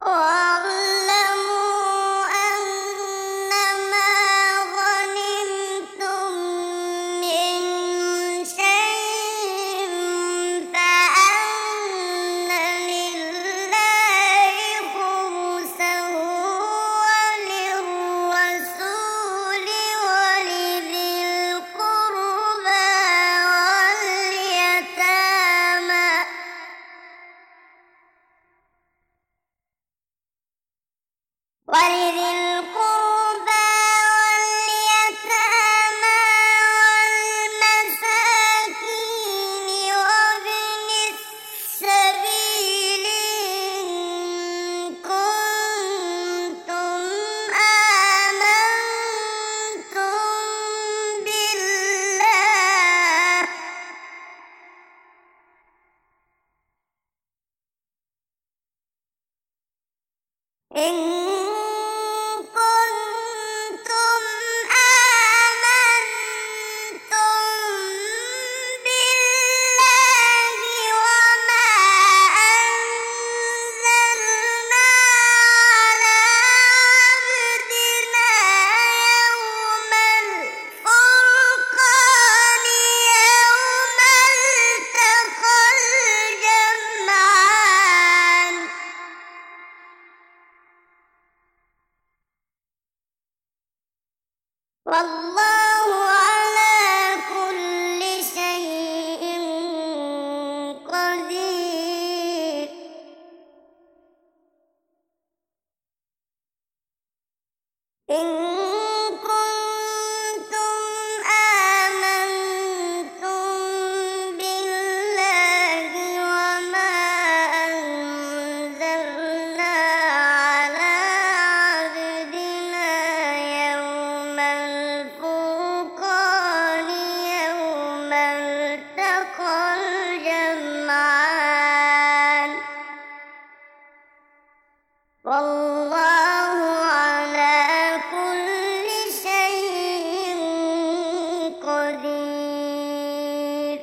وَاعْلَمُوا أَنَّمَا غَنِمْتُم مِّن شَيْءٍ فَأَنَّ لِلَّهِ خُمُسَهُ وَلِلرَّسُولِ وَلِذِي الْقُرْبَىٰ وَالْيَتَامَىٰ وَالْمَسَاكِينِ وَابْنِ السَّبِيلِ إِن كُنتُمْ آمَنتُم بِاللَّهِ وَمَا أَنزَلْنَا عَلَىٰ عَبْدِنَا يَوْمَ الْفُرْقَانِ يَوْمَ الْتَقَى الْجَمْعَانِ ۗ وَاللَّهُ عَلَىٰ كُلِّ شَيْءٍ قَدِيرٌ. إِن كُنتُمْ آمَنتُم بِاللَّهِ وَمَا أَنزَلْنَا عَلَىٰ عَبْدِنَا يَوْمَ الْفُرْقَانِ يَوْمَ الْتَقَى الْجَمْعَانِ ۗ وَاللَّهُ عَلَىٰ كُلِّ شَيْءٍ قَدِيرٌ.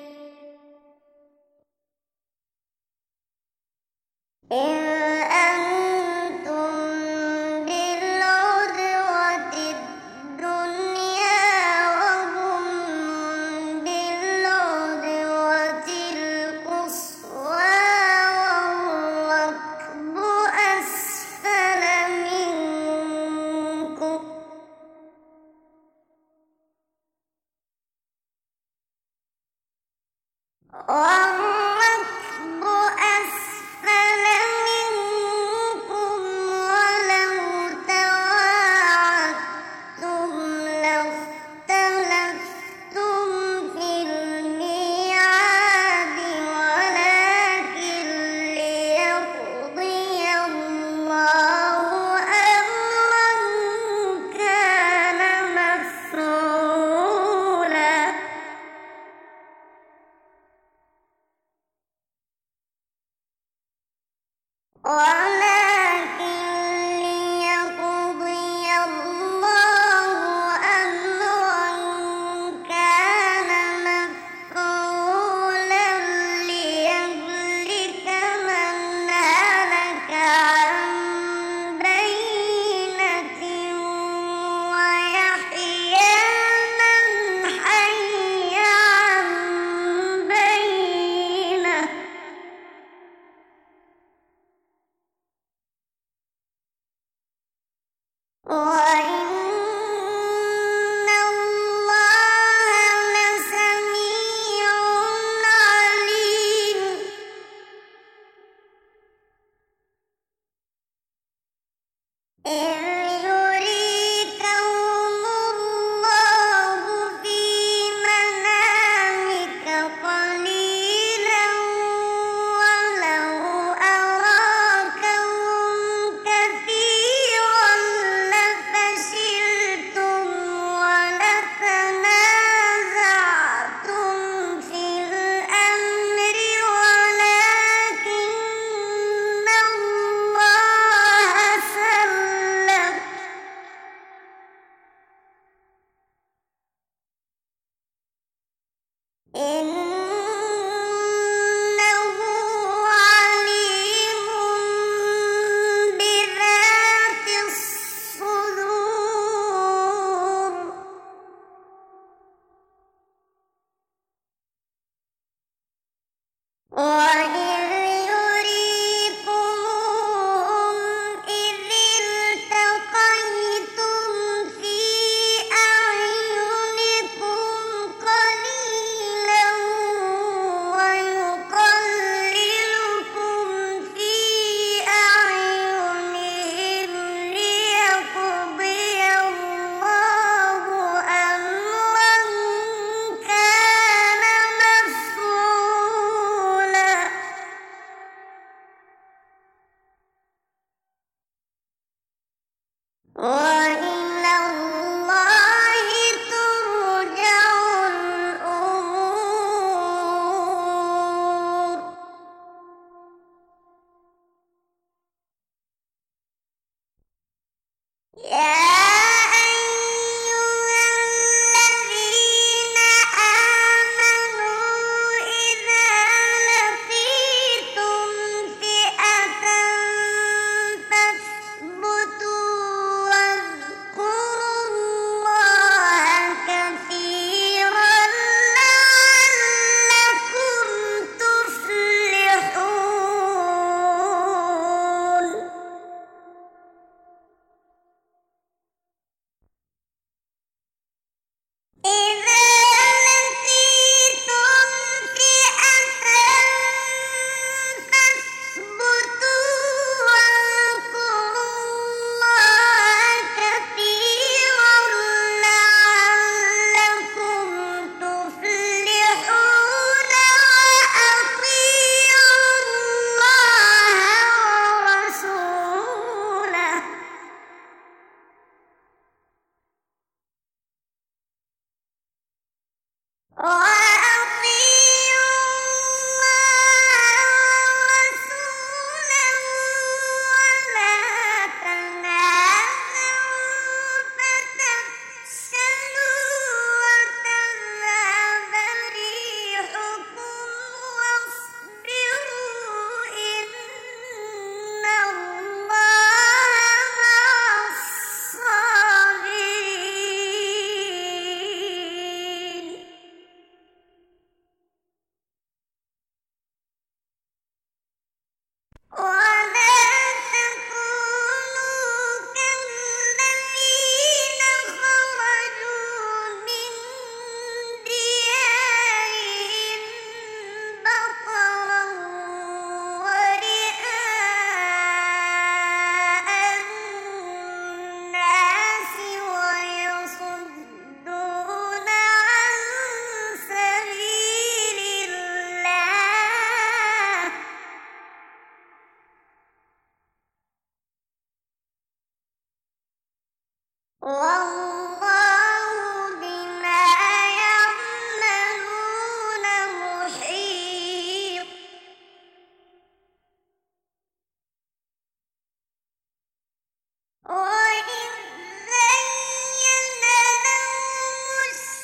إِذْ أَنتُم بِالْعُدْوَةِ الدُّنْيَا وَهُم بِالْعُدْوَةِ الْقُصْوَىٰ وَالرَّكْبُ أَسْفَلَ مِنكُمْ ۚ وَلَوْ تَوَاعَدتُّمْ لَاخْتَلَفْتُمْ فِي الْمِيعَادِ وَلَٰكِن لِّيَقْضِيَ اللَّهُ أَمْرًا كَانَ مَفْعُولًا لِيَهْلِكَ مَنْ هَلَكَ عَن بَيِّنَةٍ وَيَحْيَىٰ مَنْ حَيَّ عَن بَيِّنَةٍ ۗ وَإِنَّ اللَّهَ لَسَمِيعٌ عَلِيمٌ. إِذْ يُرِيكَهُمُ اللَّهُ فِي مَنَامِكَ قَلِيلًا وَلَوْ أَرَاكَهُمْ كَثِيرًا لَّفَشِلْتُمْ وَلَتَنَازَعْتُمْ فِي الْأَمْرِ وَلَٰكِنَّ اللَّهَ سَلَّمَ وإلى الله ترجع الأمور. يا أيها الذين آمنوا إذا لقيتم فئة فاثبتوا واذكروا الله كثيرا لعلكم تفلحون. إذا لقيتم فئة فاثبتوا واذكروا الله كثيرا لعلكم تفلحون. وأطيعوا الله ورسوله ولا تنازعوا فتفشلوا وتذهب ريحكم واصبروا إن الله مع الصابرين. ولا تكونوا كالذين خرجوا من ديارهم بطرا ورئاء الناس ويصدون عن سبيل الله. والله بما يعملون محيط. وإذ زين لهم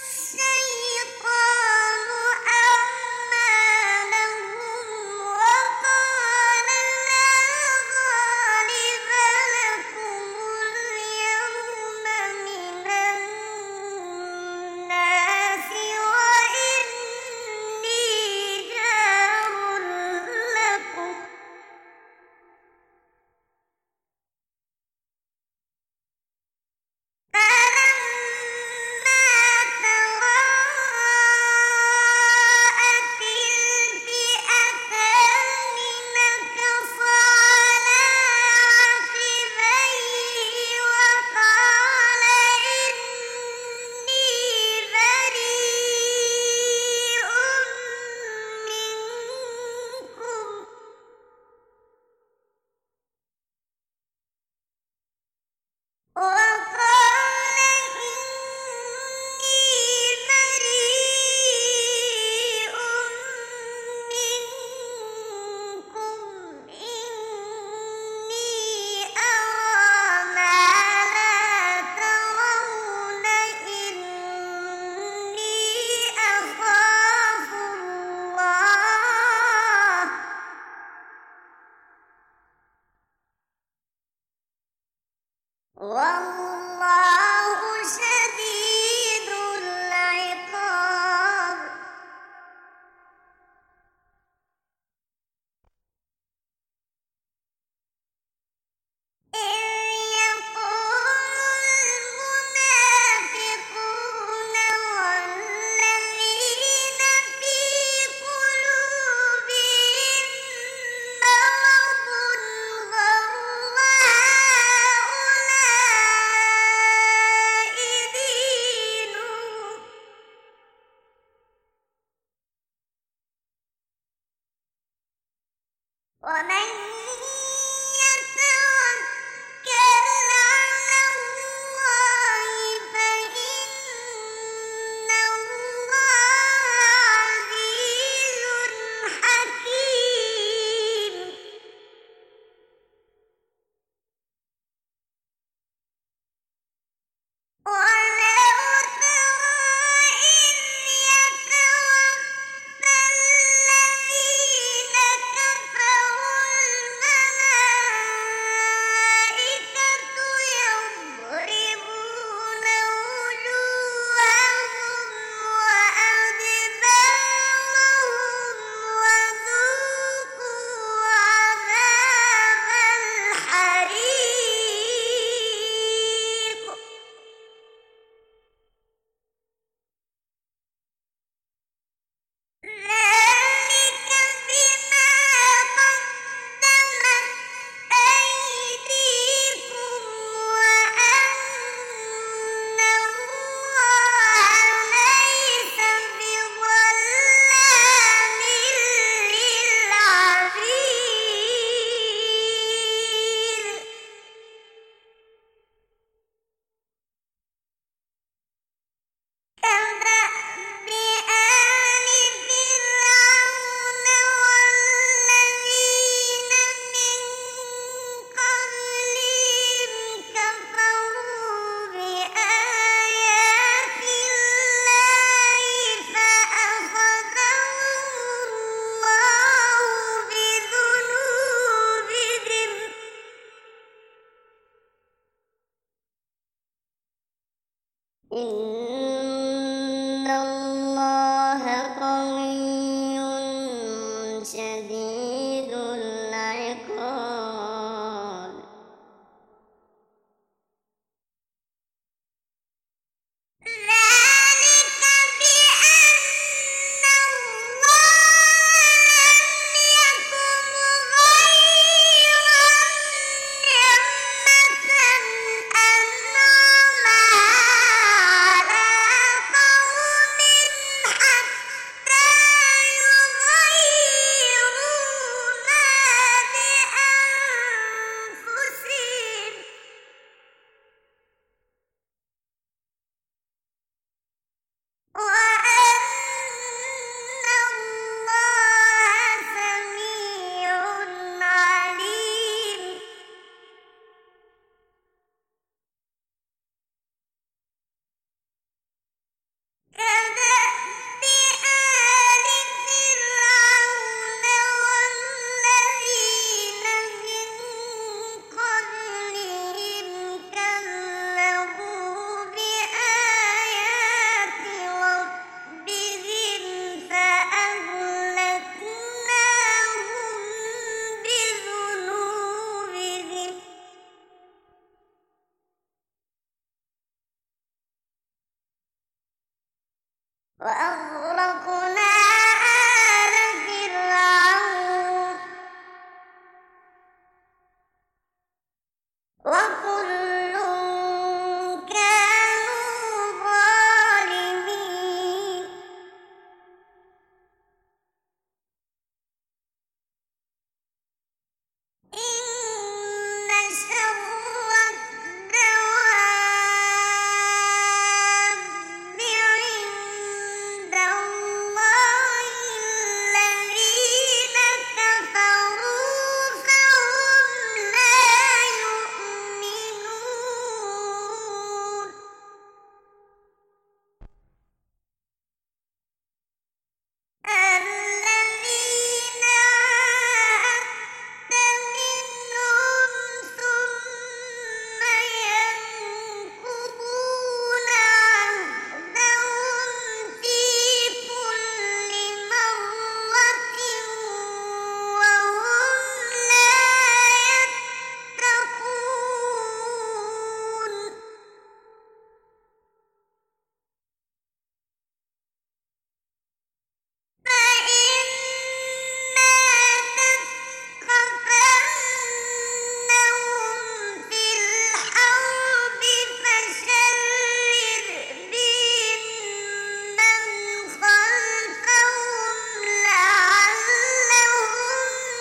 الشيطان أعمالهم وقال لا غالب لكم اليوم من الناس وإني جار لكم. فلما تراءت الفئتان نكص على عقبيه وقال إني بريء منكم إني أرى ما لا ترون إني أخاف الله. والله شديد العقاب. إذ يقول المنافقون والذين في قلوبهم مرض غر هؤلاء إن الله قوي شديد العقاب ذلك بأن الله لم يكن غيرا نعمة أنعمها على قوم حتى يغيروا ما بأنفسهم وأن الله سميع عليم كدأب آل فرعون والذين من قبلهم كذبوا بآيات ربهم فأهلكناهم بذنوبهم وأغرقنا آل فرعون وكل كانوا ظالمين إن شر الدواب عند الله الذين كفروا فهم لا يؤمنون الذين عاهدت منهم ثم ينقضون عهدهم في كل مرة وهم لا يتقون فإما تثقفنهم في الحرب فشرد بهم من خلفهم لعلهم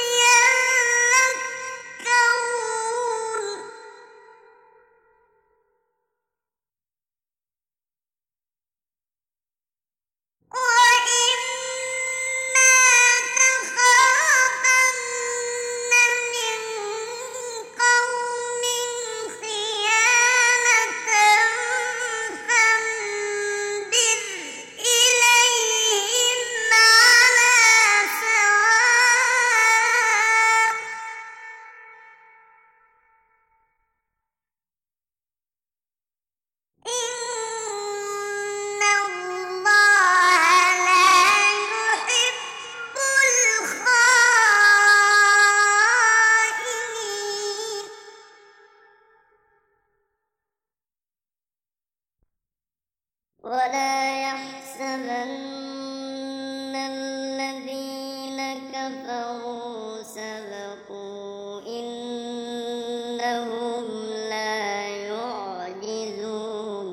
يذكرون وإما تخافن من قوم خيانة فانبذ إليهم على سواء إن الله لا يحب الخائنين ولا يحسبن الذين كفروا سبقوا إنهم لا يعجزون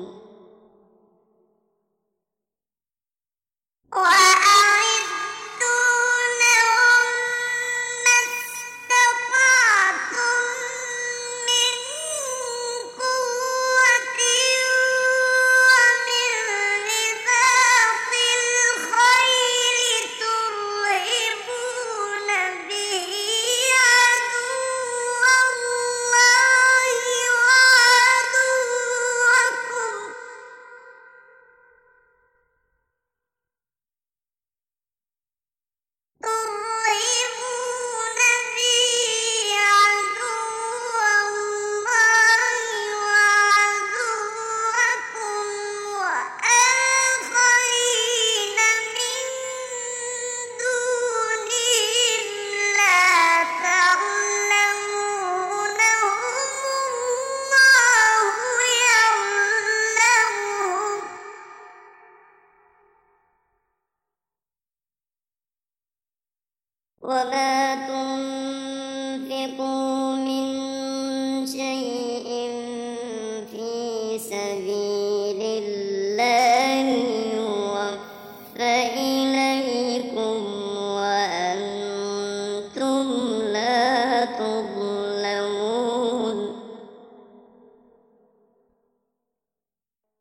وأعدوا لهم ما استطعتم من قوة ومن يعلمون